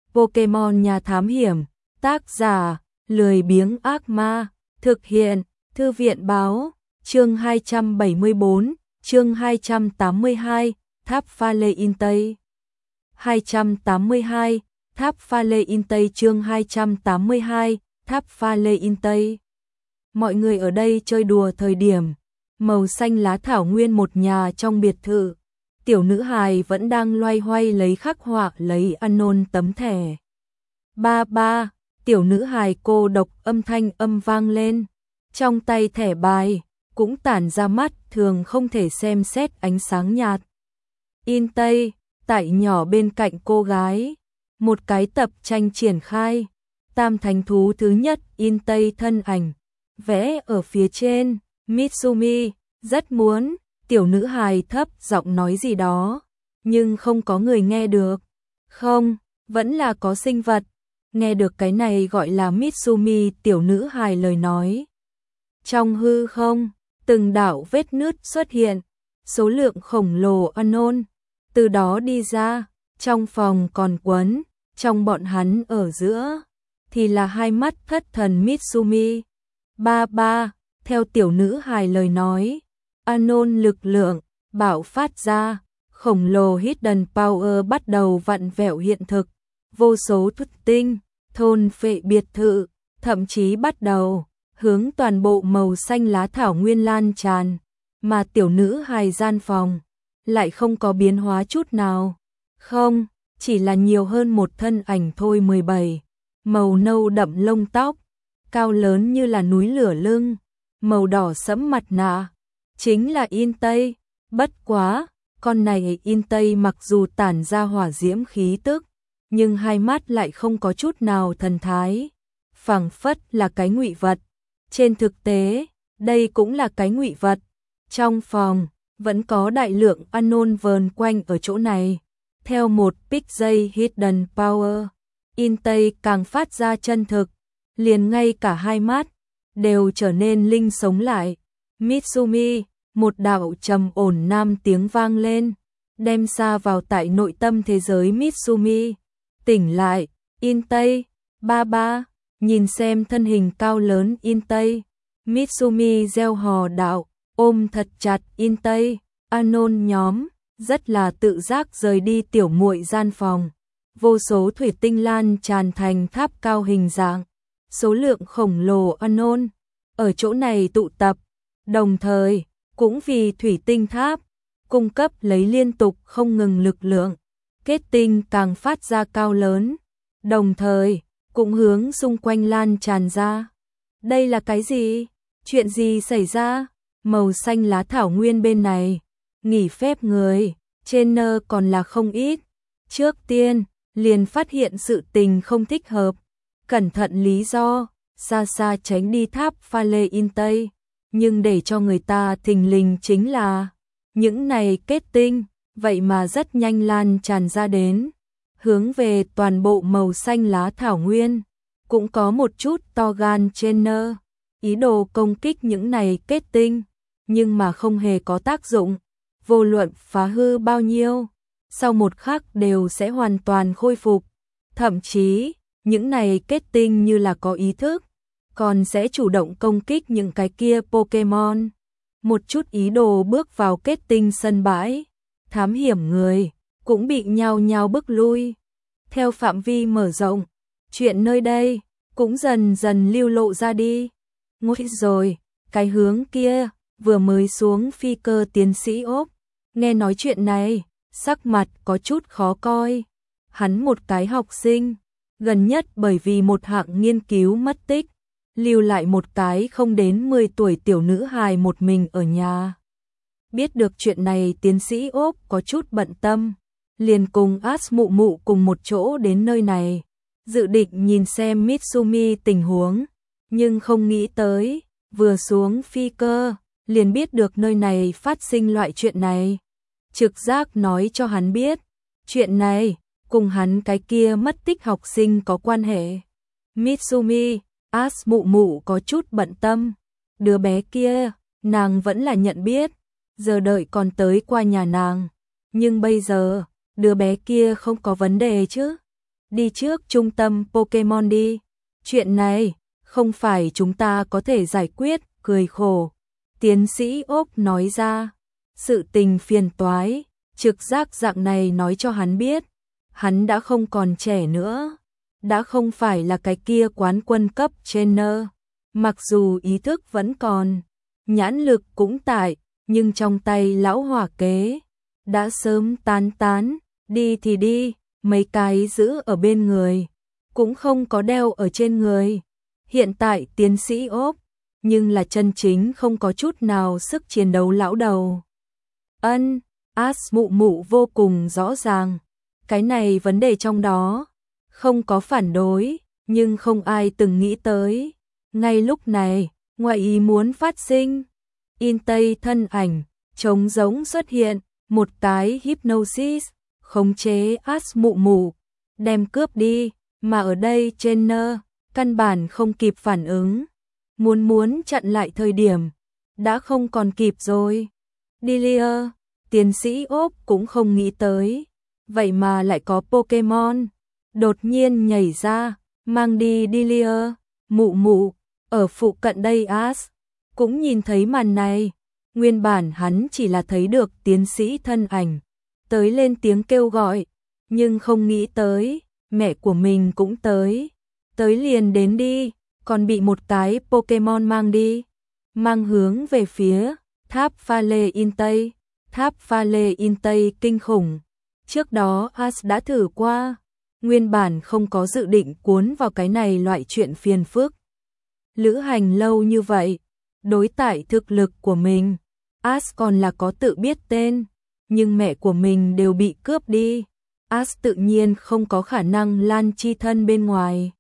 Pokemon nhà thám hiểm, tác giả, lười biếng ác ma, thực hiện, thư viện báo, chương 274, chương 282, tháp pha lê in Tây. 282, tháp pha lê in Tây chương 282, tháp pha lê in Tây. Mọi người ở đây chơi đùa thời điểm, màu xanh lá thảo nguyên một nhà trong biệt thự. Tiểu nữ hài vẫn đang loay hoay lấy khắc họa lấy Anon tấm thẻ. Ba ba, tiểu nữ hài cô độc âm thanh vang lên. Trong tay thẻ bài, cũng tản ra mắt thường không thể xem xét ánh sáng nhạt. In Tây, tại nhỏ bên cạnh cô gái. Một cái tập tranh triển khai. Tam thánh thú thứ nhất in Tây thân ảnh. Vẽ ở phía trên, Mitsumi, rất muốn. Tiểu nữ hài thấp giọng nói gì đó, nhưng không có người nghe được. Không, vẫn là có sinh vật. Nghe được cái này gọi là Mitsumi, tiểu nữ hài lời nói. Trong hư không, từng đạo vết nứt xuất hiện, số lượng khổng lồ Anon từ đó đi ra, trong phòng còn quấn, trong bọn hắn ở giữa thì là hai mắt thất thần Mitsumi. Ba ba, theo tiểu nữ hài lời nói, Anon lực lượng bạo phát ra, khổng lồ Hidden Power bắt đầu vặn vẹo hiện thực, vô số thất tinh, thôn phệ biệt thự, thậm chí bắt đầu hướng toàn bộ màu xanh lá thảo nguyên lan tràn, mà tiểu nữ hài gian phòng lại không có biến hóa chút nào. Không, chỉ là nhiều hơn một thân ảnh thôi. 17, màu nâu đậm lông tóc, cao lớn như là núi lửa lưng, màu đỏ sẫm mặt nạ, chính là In Tây. Bất quá, con này In Tây mặc dù tản ra hỏa diễm khí tức, nhưng hai mắt lại không có chút nào thần thái, phảng phất là cái ngụy vật. Trên thực tế, đây cũng là cái ngụy vật. Trong phòng, vẫn có đại lượng Anon vờn quanh ở chỗ này. Theo một pic giây Hidden Power, In Tây càng phát ra chân thực, liền ngay cả hai mắt đều trở nên linh sống lại. Mitsumi, một đạo trầm ổn nam tiếng vang lên, đem xa vào tại nội tâm thế giới Mitsumi. Tỉnh lại, In Tây, ba ba, nhìn xem thân hình cao lớn In Tây. Mitsumi reo hò đạo, ôm thật chặt In Tây. Anon nhóm rất là tự giác rời đi tiểu muội gian phòng. Vô số thủy tinh lan tràn thành tháp cao hình dạng, số lượng khổng lồ Anon ở chỗ này tụ tập, đồng thời cũng vì thủy tinh tháp cung cấp lấy liên tục không ngừng lực lượng, kết tinh càng phát ra cao lớn, đồng thời cũng hướng xung quanh lan tràn ra. Đây là cái gì? Chuyện gì xảy ra? Màu xanh lá thảo nguyên bên này, nghỉ phép người trên nơ còn là không ít. Trước tiên, liền phát hiện sự tình không thích hợp, cẩn thận lý do, xa xa tránh đi tháp pha lê In Tây. Nhưng để cho người ta thình lình chính là, những này kết tinh, vậy mà rất nhanh lan tràn ra đến, hướng về toàn bộ màu xanh lá thảo nguyên. Cũng có một chút to gan trên nơ, ý đồ công kích những này kết tinh, nhưng mà không hề có tác dụng. Vô luận phá hư bao nhiêu, sau một khắc đều sẽ hoàn toàn khôi phục. Thậm chí, những này kết tinh như là có ý thức, còn sẽ chủ động công kích những cái kia Pokemon. Một chút ý đồ bước vào kết tinh sân bãi, thám hiểm người cũng bị nhao nhao bức lui. Theo phạm vi mở rộng, chuyện nơi đây cũng dần dần lưu lộ ra đi. Ngồi rồi, cái hướng kia vừa mới xuống phi cơ tiến sĩ ốp, nghe nói chuyện này, sắc mặt có chút khó coi. Hắn một cái học sinh, gần nhất bởi vì một hạng nghiên cứu mất tích, lưu lại một cái không đến 10 tuổi tiểu nữ hài một mình ở nhà. Biết được chuyện này tiến sĩ ốp có chút bận tâm, liền cùng As mụ mụ cùng một chỗ đến nơi này, dự định nhìn xem Mitsumi tình huống, nhưng không nghĩ tới, vừa xuống phi cơ, liền biết được nơi này phát sinh loại chuyện này. Trực giác nói cho hắn biết, chuyện này cùng hắn cái kia mất tích học sinh có quan hệ. Mitsumi, As mụ mụ có chút bận tâm, đứa bé kia, nàng vẫn là nhận biết, giờ đợi còn tới qua nhà nàng, nhưng bây giờ, đứa bé kia không có vấn đề chứ? đi trước trung tâm Pokemon đi. Chuyện này, không phải chúng ta có thể giải quyết, cười khổ. Tiến sĩ Ốc nói ra, sự tình phiền toái, trực giác dạng này nói cho hắn biết, hắn đã không còn trẻ nữa, đã không phải là cái kia quán quân cấp trainer, mặc dù ý thức vẫn còn, nhãn lực cũng tại, nhưng trong tay lão hỏa kế, đã sớm tán, đi thì đi, mấy cái giữ ở bên người, cũng không có đeo ở trên người. Hiện tại tiến sĩ Ốc, nhưng là chân chính không có chút nào sức chiến đấu lão đầu. Mụ mụ vô cùng rõ ràng, cái này vấn đề trong đó, không có phản đối, nhưng không ai từng nghĩ tới. Ngay lúc này, ngoại ý muốn phát sinh, Tây thân ảnh, trống giống xuất hiện, một cái hypnosis, khống chế mụ mụ, đem cướp đi, mà ở đây trainer, căn bản không kịp phản ứng. Muốn chặn lại thời điểm, đã không còn kịp rồi. Delia, tiến sĩ Ốc cũng không nghĩ tới, vậy mà lại có Pokemon, đột nhiên nhảy ra, mang đi Delia, mụ mụ, ở phụ cận đây cũng nhìn thấy màn này, nguyên bản hắn chỉ là thấy được tiến sĩ thân ảnh, tới lên tiếng kêu gọi, nhưng không nghĩ tới, mẹ của mình cũng tới liền đến đi, còn bị một cái Pokemon mang đi, mang hướng về phía tháp pha lê Tây. Tháp pha lê Tây kinh khủng, trước đó đã thử qua, nguyên bản không có dự định cuốn vào cái này loại chuyện phiền phức. Lữ hành lâu như vậy, đối tại thực lực của mình, còn là có tự biết tên, nhưng mẹ của mình đều bị cướp đi, tự nhiên không có khả năng lan chi thân bên ngoài.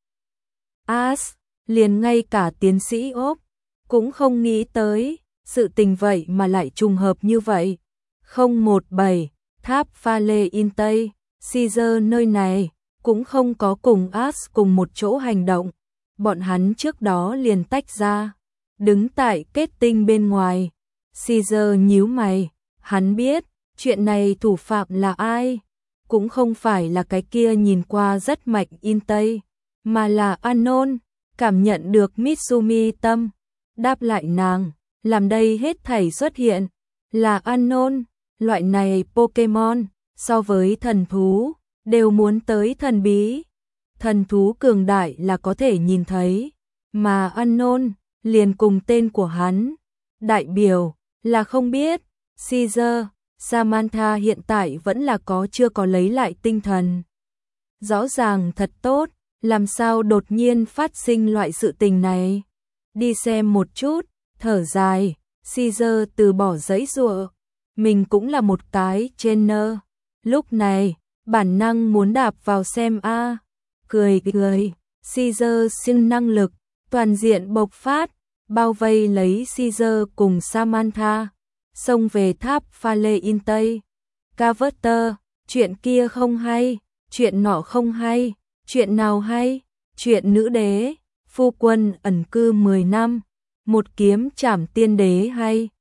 Liền ngay cả tiến sĩ Ốc cũng không nghĩ tới, sự tình vậy mà lại trùng hợp như vậy. 017, tháp pha lê Tây, Caesar nơi này cũng không có cùng cùng một chỗ hành động, bọn hắn trước đó liền tách ra, đứng tại kết tinh bên ngoài. Caesar nhíu mày, hắn biết, chuyện này thủ phạm là ai, cũng không phải là cái kia nhìn qua rất mạnh Tây, mà là Anon. Cảm nhận được Mitsumi tâm, đáp lại nàng, làm đây hết thảy xuất hiện, là Anon, loại này Pokemon, so với thần thú, đều muốn tới thần bí. Thần thú cường đại là có thể nhìn thấy, mà Anon, liền cùng tên của hắn, đại biểu, là không biết. Caesar, Samantha hiện tại vẫn là chưa có lấy lại tinh thần. Rõ ràng thật tốt. Làm sao đột nhiên phát sinh loại sự tình này? Đi xem một chút, thở dài, Caesar từ bỏ giấy giụa, mình cũng là một cái trainer. Lúc này, bản năng muốn đạp vào xem cười, Caesar siêu năng lực, toàn diện bộc phát, bao vây lấy Caesar cùng Samantha, xông về tháp pha lê Tây. Carver, chuyện kia không hay, chuyện nọ không hay. Chuyện nào hay? Chuyện nữ đế, phu quân ẩn cư 10 năm, một kiếm trảm tiên đế hay?